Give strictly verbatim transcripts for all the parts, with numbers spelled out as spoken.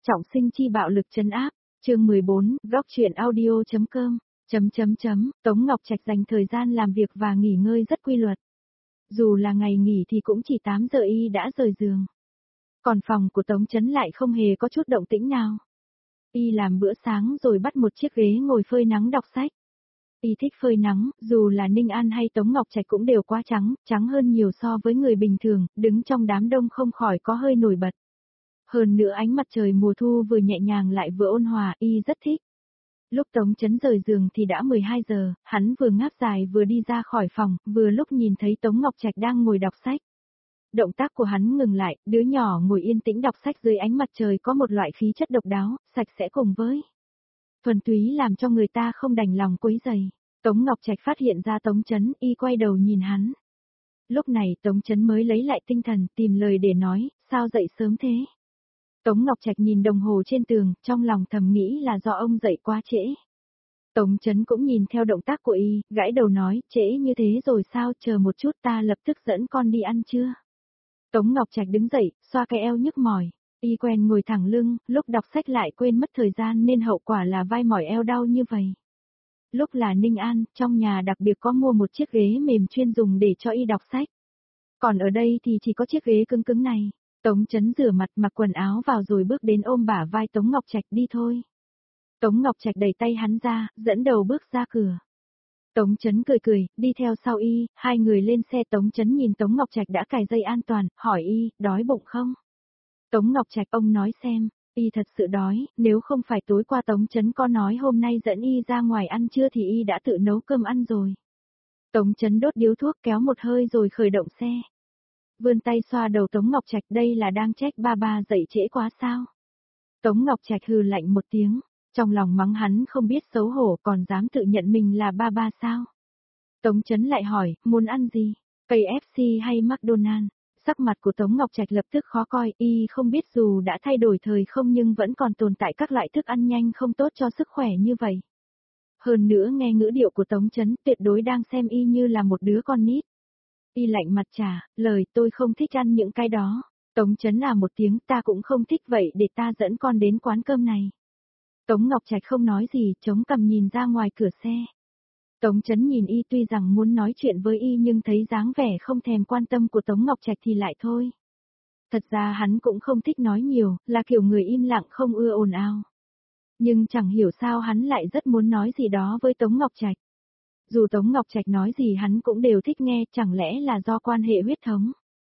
Trọng sinh chi bạo lực trấn áp, chương mười bốn, góc truyện audio.com, chấm chấm chấm, Tống Ngọc Trạch dành thời gian làm việc và nghỉ ngơi rất quy luật. Dù là ngày nghỉ thì cũng chỉ tám giờ y đã rời giường. Còn phòng của Tống Chấn lại không hề có chút động tĩnh nào. Y làm bữa sáng rồi bắt một chiếc ghế ngồi phơi nắng đọc sách. Y thích phơi nắng, dù là Ninh An hay Tống Ngọc Trạch cũng đều quá trắng, trắng hơn nhiều so với người bình thường, đứng trong đám đông không khỏi có hơi nổi bật. Hơn nữa ánh mặt trời mùa thu vừa nhẹ nhàng lại vừa ôn hòa, y rất thích. Lúc Tống Chấn rời giường thì đã mười hai giờ, hắn vừa ngáp dài vừa đi ra khỏi phòng, vừa lúc nhìn thấy Tống Ngọc Trạch đang ngồi đọc sách. Động tác của hắn ngừng lại, đứa nhỏ ngồi yên tĩnh đọc sách dưới ánh mặt trời có một loại khí chất độc đáo, sạch sẽ cùng với thuần túy làm cho người ta không đành lòng quấy rầy. Tống Ngọc Trạch phát hiện ra Tống Chấn, y quay đầu nhìn hắn. Lúc này Tống Chấn mới lấy lại tinh thần, tìm lời để nói, sao dậy sớm thế? Tống Ngọc Trạch nhìn đồng hồ trên tường, trong lòng thầm nghĩ là do ông dậy quá trễ. Tống Chấn cũng nhìn theo động tác của y, gãi đầu nói, trễ như thế rồi sao, chờ một chút ta lập tức dẫn con đi ăn trưa. Tống Ngọc Trạch đứng dậy, xoa cái eo nhức mỏi, y quen ngồi thẳng lưng, lúc đọc sách lại quên mất thời gian nên hậu quả là vai mỏi eo đau như vậy. Lúc là Ninh An, trong nhà đặc biệt có mua một chiếc ghế mềm chuyên dùng để cho y đọc sách. Còn ở đây thì chỉ có chiếc ghế cứng cứng này. Tống Chấn rửa mặt mặc quần áo vào rồi bước đến ôm bả vai Tống Ngọc Trạch đi thôi. Tống Ngọc Trạch đẩy tay hắn ra, dẫn đầu bước ra cửa. Tống Chấn cười cười, đi theo sau y, hai người lên xe. Tống Chấn nhìn Tống Ngọc Trạch đã cài dây an toàn, hỏi y, đói bụng không? Tống Ngọc Trạch ông nói xem, y thật sự đói, nếu không phải tối qua Tống Chấn có nói hôm nay dẫn y ra ngoài ăn trưa thì y đã tự nấu cơm ăn rồi. Tống Chấn đốt điếu thuốc kéo một hơi rồi khởi động xe. Vươn tay xoa đầu Tống Ngọc Trạch, đây là đang trách ba ba dậy trễ quá sao? Tống Ngọc Trạch hừ lạnh một tiếng, trong lòng mắng hắn không biết xấu hổ còn dám tự nhận mình là ba ba sao? Tống Chấn lại hỏi, muốn ăn gì? ca ép xê hay McDonald's? Sắc mặt của Tống Ngọc Trạch lập tức khó coi, y không biết dù đã thay đổi thời không nhưng vẫn còn tồn tại các loại thức ăn nhanh không tốt cho sức khỏe như vậy. Hơn nữa nghe ngữ điệu của Tống Chấn tuyệt đối đang xem y như là một đứa con nít. Y lạnh mặt trả, lời tôi không thích ăn những cái đó. Tống Chấn là một tiếng, ta cũng không thích vậy để ta dẫn con đến quán cơm này. Tống Ngọc Trạch không nói gì, chống cằm nhìn ra ngoài cửa xe. Tống Chấn nhìn y tuy rằng muốn nói chuyện với y nhưng thấy dáng vẻ không thèm quan tâm của Tống Ngọc Trạch thì lại thôi. Thật ra hắn cũng không thích nói nhiều, là kiểu người im lặng không ưa ồn ào. Nhưng chẳng hiểu sao hắn lại rất muốn nói gì đó với Tống Ngọc Trạch. Dù Tống Ngọc Trạch nói gì hắn cũng đều thích nghe, chẳng lẽ là do quan hệ huyết thống.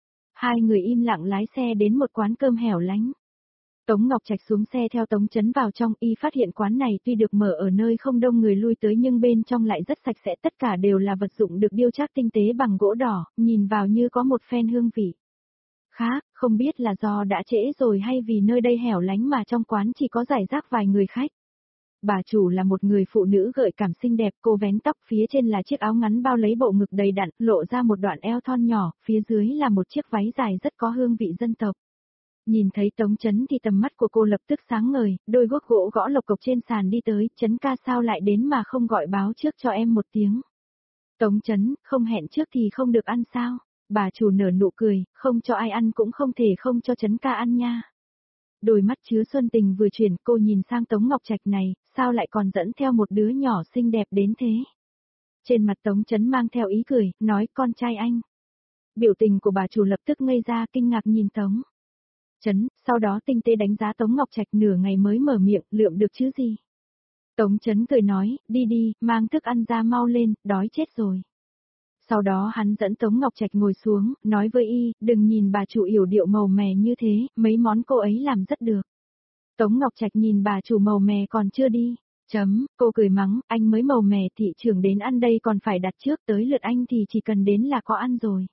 Hai người im lặng lái xe đến một quán cơm hẻo lánh. Tống Ngọc Trạch xuống xe theo Tống Chấn vào trong, y phát hiện quán này tuy được mở ở nơi không đông người lui tới nhưng bên trong lại rất sạch sẽ, tất cả đều là vật dụng được điêu khắc tinh tế bằng gỗ đỏ, nhìn vào như có một phen hương vị. Khác, không biết là do đã trễ rồi hay vì nơi đây hẻo lánh mà trong quán chỉ có rải rác vài người khách. Bà chủ là một người phụ nữ gợi cảm xinh đẹp, cô vén tóc, phía trên là chiếc áo ngắn bao lấy bộ ngực đầy đặn, lộ ra một đoạn eo thon nhỏ, phía dưới là một chiếc váy dài rất có hương vị dân tộc. Nhìn thấy Tống Chấn thì tầm mắt của cô lập tức sáng ngời, đôi guốc gỗ gõ lộc cộc trên sàn đi tới, Chấn ca sao lại đến mà không gọi báo trước cho em một tiếng. Tống Chấn, không hẹn trước thì không được ăn sao? Bà chủ nở nụ cười, không cho ai ăn cũng không thể không cho Chấn ca ăn nha. Đôi mắt chứa xuân tình vừa chuyển, cô nhìn sang Tống Ngọc Trạch này, sao lại còn dẫn theo một đứa nhỏ xinh đẹp đến thế? Trên mặt Tống Chấn mang theo ý cười, nói con trai anh. Biểu tình của bà chủ lập tức ngây ra kinh ngạc nhìn Tống Chấn, sau đó tinh tế đánh giá Tống Ngọc Trạch nửa ngày mới mở miệng, lượm được chứ gì? Tống Chấn cười nói, đi đi, mang thức ăn ra mau lên, đói chết rồi. Sau đó hắn dẫn Tống Ngọc Trạch ngồi xuống, nói với y, đừng nhìn bà chủ yểu điệu màu mè như thế, mấy món cô ấy làm rất được. Tống Ngọc Trạch nhìn bà chủ màu mè còn chưa đi, chấm, cô cười mắng, anh mới màu mè thị trưởng đến ăn đây còn phải đặt trước, tới lượt anh thì chỉ cần đến là có ăn rồi.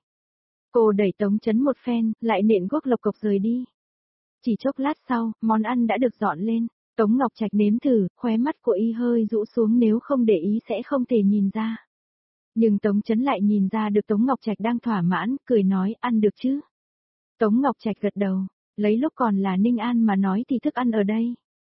Cô đẩy Tống Chấn một phen, lại nện guốc lộc cộc rời đi. Chỉ chốc lát sau, món ăn đã được dọn lên, Tống Ngọc Trạch nếm thử, khóe mắt của y hơi rũ xuống, nếu không để ý sẽ không thể nhìn ra. Nhưng Tống Chấn lại nhìn ra được Tống Ngọc Trạch đang thỏa mãn, cười nói, ăn được chứ. Tống Ngọc Trạch gật đầu, lấy lúc còn là Ninh An mà nói thì thức ăn ở đây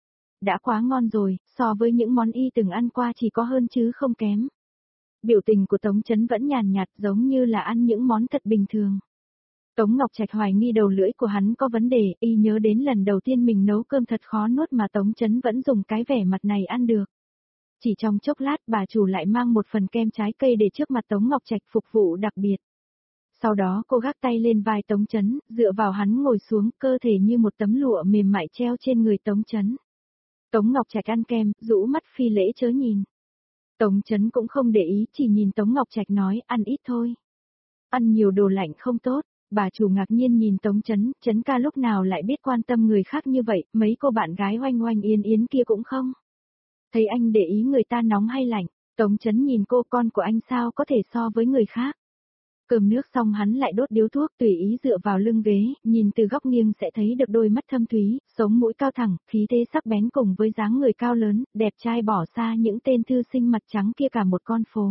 đã quá ngon rồi, so với những món y từng ăn qua chỉ có hơn chứ không kém. Biểu tình của Tống Chấn vẫn nhàn nhạt giống như là ăn những món thật bình thường. Tống Ngọc Trạch hoài nghi đầu lưỡi của hắn có vấn đề, y nhớ đến lần đầu tiên mình nấu cơm thật khó nuốt mà Tống Chấn vẫn dùng cái vẻ mặt này ăn được. Chỉ trong chốc lát bà chủ lại mang một phần kem trái cây để trước mặt Tống Ngọc Trạch phục vụ đặc biệt. Sau đó cô gác tay lên vai Tống Chấn, dựa vào hắn ngồi xuống, cơ thể như một tấm lụa mềm mại treo trên người Tống Chấn. Tống Ngọc Trạch ăn kem, rũ mắt phi lễ chớ nhìn. Tống Chấn cũng không để ý, chỉ nhìn Tống Ngọc Trạch nói, ăn ít thôi. Ăn nhiều đồ lạnh không tốt. Bà chủ ngạc nhiên nhìn Tống Chấn, Chấn ca lúc nào lại biết quan tâm người khác như vậy, mấy cô bạn gái oanh oanh yên yến kia cũng không. Thấy anh để ý người ta nóng hay lạnh, Tống Chấn nhìn cô, con của anh sao có thể so với người khác. Cơm nước xong hắn lại đốt điếu thuốc, tùy ý dựa vào lưng ghế, nhìn từ góc nghiêng sẽ thấy được đôi mắt thâm thúy, sống mũi cao thẳng, khí thế sắc bén cùng với dáng người cao lớn, đẹp trai bỏ xa những tên thư sinh mặt trắng kia cả một con phố.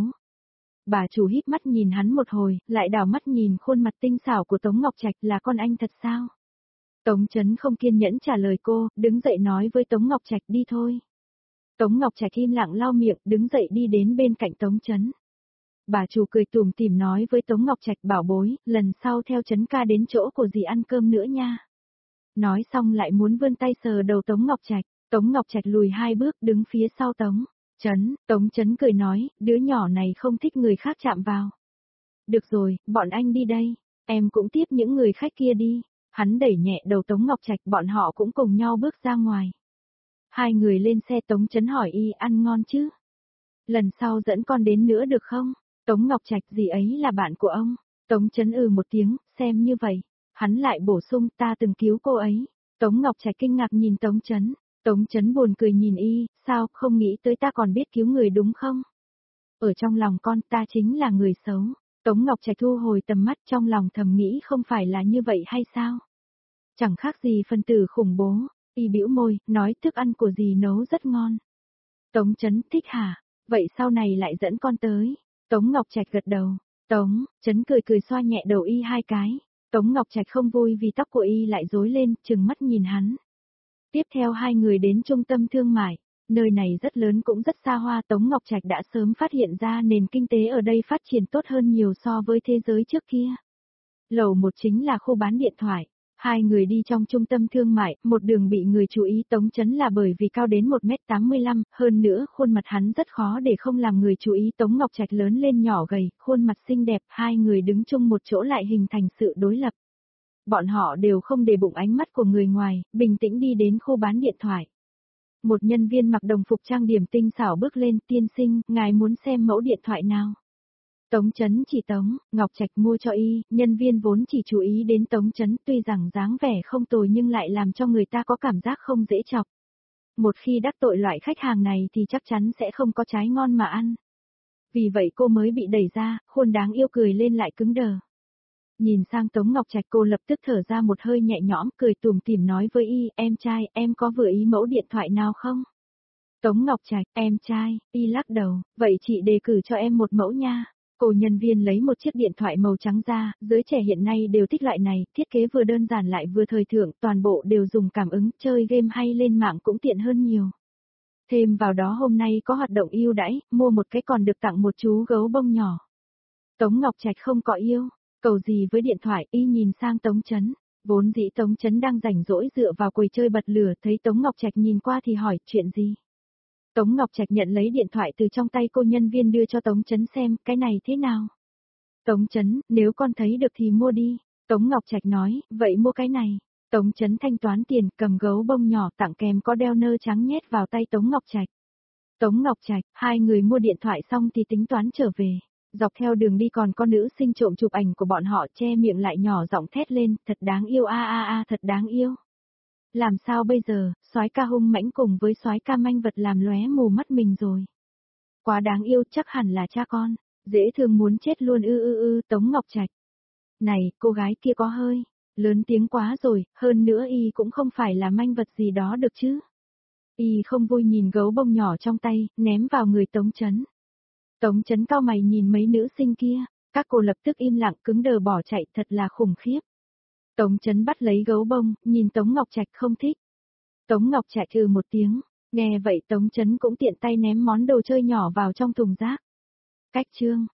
Bà chủ híp mắt nhìn hắn một hồi, lại đảo mắt nhìn khuôn mặt tinh xảo của Tống Ngọc Trạch, là con anh thật sao? Tống Chấn không kiên nhẫn trả lời cô, đứng dậy nói với Tống Ngọc Trạch đi thôi. Tống Ngọc Trạch im lặng lau miệng, đứng dậy đi đến bên cạnh Tống Chấn. Bà chủ cười tủm tỉm nói với Tống Ngọc Trạch, bảo bối, lần sau theo Chấn ca đến chỗ của dì ăn cơm nữa nha. Nói xong lại muốn vươn tay sờ đầu Tống Ngọc Trạch, Tống Ngọc Trạch lùi hai bước đứng phía sau Tống Chấn, Tống Chấn cười nói, đứa nhỏ này không thích người khác chạm vào. Được rồi, bọn anh đi đây, em cũng tiếp những người khách kia đi. Hắn đẩy nhẹ đầu Tống Ngọc Trạch, bọn họ cũng cùng nhau bước ra ngoài. Hai người lên xe, Tống Chấn hỏi y, ăn ngon chứ? Lần sau dẫn con đến nữa được không? Tống Ngọc Trạch, dì ấy là bạn của ông. Tống Chấn ừ một tiếng, xem như vậy. Hắn lại bổ sung, ta từng cứu cô ấy. Tống Ngọc Trạch kinh ngạc nhìn Tống Chấn. Tống Chấn buồn cười nhìn y, sao, không nghĩ tới ta còn biết cứu người đúng không? Ở trong lòng con, ta chính là người xấu. Tống Ngọc Trạch thu hồi tầm mắt, trong lòng thầm nghĩ không phải là như vậy hay sao? Chẳng khác gì phân tử khủng bố. Y bĩu môi, nói thức ăn của dì nấu rất ngon. Tống Chấn, thích hả? Vậy sau này lại dẫn con tới. Tống Ngọc Trạch gật đầu. Tống Chấn cười cười xoa nhẹ đầu y hai cái. Tống Ngọc Trạch không vui vì tóc của y lại rối lên, trừng mắt nhìn hắn. Tiếp theo hai người đến trung tâm thương mại. Nơi này rất lớn cũng rất xa hoa, Tống Ngọc Trạch đã sớm phát hiện ra nền kinh tế ở đây phát triển tốt hơn nhiều so với thế giới trước kia. Lầu một chính là khu bán điện thoại. Hai người đi trong trung tâm thương mại, một đường bị người chú ý. Tống Chấn là bởi vì cao đến một mét tám mươi lăm, hơn nữa khuôn mặt hắn rất khó để không làm người chú ý. Tống Ngọc Trạch lớn lên nhỏ gầy, khuôn mặt xinh đẹp, hai người đứng chung một chỗ lại hình thành sự đối lập. Bọn họ đều không để bụng ánh mắt của người ngoài, bình tĩnh đi đến khu bán điện thoại. Một nhân viên mặc đồng phục trang điểm tinh xảo bước lên, tiên sinh, ngài muốn xem mẫu điện thoại nào? Tống Chấn chỉ Tống Ngọc Trạch mua cho y, nhân viên vốn chỉ chú ý đến Tống Chấn, tuy rằng dáng vẻ không tồi nhưng lại làm cho người ta có cảm giác không dễ chọc. Một khi đắc tội loại khách hàng này thì chắc chắn sẽ không có trái ngon mà ăn. Vì vậy cô mới bị đẩy ra, khuôn đáng yêu cười lên lại cứng đờ. Nhìn sang Tống Ngọc Trạch, cô lập tức thở ra một hơi nhẹ nhõm, cười tủm tỉm nói với y, em trai, em có vừa ý mẫu điện thoại nào không? Tống Ngọc Trạch, em trai, y lắc đầu, vậy chị đề cử cho em một mẫu nha. Cô nhân viên lấy một chiếc điện thoại màu trắng ra, giới trẻ hiện nay đều thích loại này, thiết kế vừa đơn giản lại vừa thời thượng, toàn bộ đều dùng cảm ứng, chơi game hay lên mạng cũng tiện hơn nhiều. Thêm vào đó hôm nay có hoạt động ưu đãi, mua một cái còn được tặng một chú gấu bông nhỏ. Tống Ngọc Trạch không có yêu, cầu gì với điện thoại, y nhìn sang Tống Chấn. Vốn dĩ Tống Chấn đang rảnh rỗi dựa vào quầy chơi bật lửa, thấy Tống Ngọc Trạch nhìn qua thì hỏi, chuyện gì? Tống Ngọc Trạch nhận lấy điện thoại từ trong tay cô nhân viên đưa cho Tống Chấn xem, cái này thế nào? Tống Chấn, nếu con thấy được thì mua đi. Tống Ngọc Trạch nói, vậy mua cái này. Tống Chấn thanh toán tiền, cầm gấu bông nhỏ tặng kèm có đeo nơ trắng nhét vào tay Tống Ngọc Trạch. Tống Ngọc Trạch, hai người mua điện thoại xong thì tính toán trở về. Dọc theo đường đi còn có nữ sinh trộm chụp ảnh của bọn họ, che miệng lại nhỏ giọng thét lên, thật đáng yêu a a a, thật đáng yêu. Làm sao bây giờ, soái ca hung mãnh cùng với soái ca manh vật làm lóe mù mắt mình rồi. Quá đáng yêu, chắc hẳn là cha con, dễ thương muốn chết luôn ư ư ư. Tống Ngọc Trạch. Này, cô gái kia có hơi lớn tiếng quá rồi, hơn nữa y cũng không phải là manh vật gì đó được chứ. Y không vui nhìn gấu bông nhỏ trong tay, ném vào người Tống Chấn. Tống Chấn cau mày nhìn mấy nữ sinh kia, các cô lập tức im lặng cứng đờ bỏ chạy, thật là khủng khiếp. Tống Chấn bắt lấy gấu bông, nhìn Tống Ngọc Trạch không thích. Tống Ngọc Trạch ừ một tiếng, nghe vậy Tống Chấn cũng tiện tay ném món đồ chơi nhỏ vào trong thùng rác. Cách chương